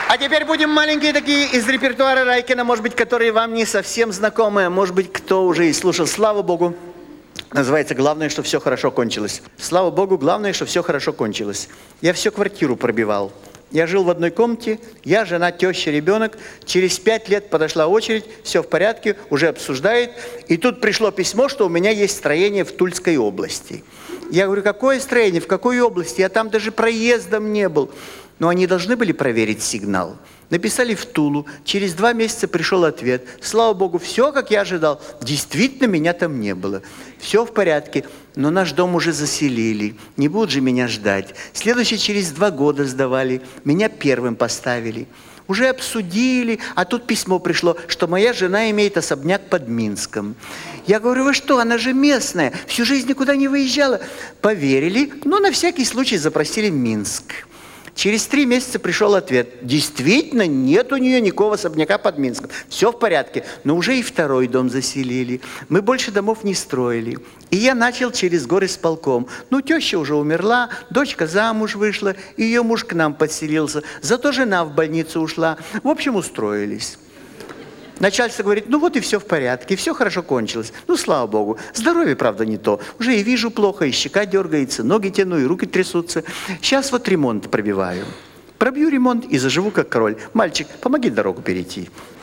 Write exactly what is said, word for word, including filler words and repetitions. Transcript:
А теперь будем маленькие такие из репертуара Райкина, может быть, которые вам не совсем знакомы, может быть, кто уже и слушал. Слава Богу. Называется «Главное, что все хорошо кончилось». Слава Богу, главное, что все хорошо кончилось. Я всю квартиру пробивал. Я жил в одной комнате, я, жена, теща, ребенок. Через пять лет подошла очередь, все в порядке, уже обсуждает. И тут пришло письмо, что у меня есть строение в Тульской области. Я говорю, какое строение, в какой области? Я там даже проездом не был. Но они должны были проверить сигнал. Написали в Тулу. Через два месяца пришел ответ. Слава Богу, все, как я ожидал. Действительно, меня там не было. Все в порядке. Но наш дом уже заселили. Не будут же меня ждать. Следующий через два года сдавали. Меня первым поставили. Уже обсудили, а тут письмо пришло, что моя жена имеет особняк под Минском. Я говорю, вы что, она же местная, всю жизнь никуда не выезжала. Поверили, но на всякий случай запросили Минск. Через три месяца пришел ответ. Действительно, нет у нее никакого особняка под Минском. Все в порядке. Но уже и второй дом заселили. Мы больше домов не строили. И я начал через горы с полком. Ну, теща уже умерла, дочка замуж вышла, и ее муж к нам подселился. Зато жена в больницу ушла. В общем, устроились. Начальство говорит, ну вот и все в порядке, все хорошо кончилось. Ну, слава Богу. Здоровье, правда, не то. Уже и вижу плохо, и щека дергается, ноги тяну, и руки трясутся. Сейчас вот ремонт пробиваю. Пробью ремонт и заживу как король. Мальчик, помоги дорогу перейти.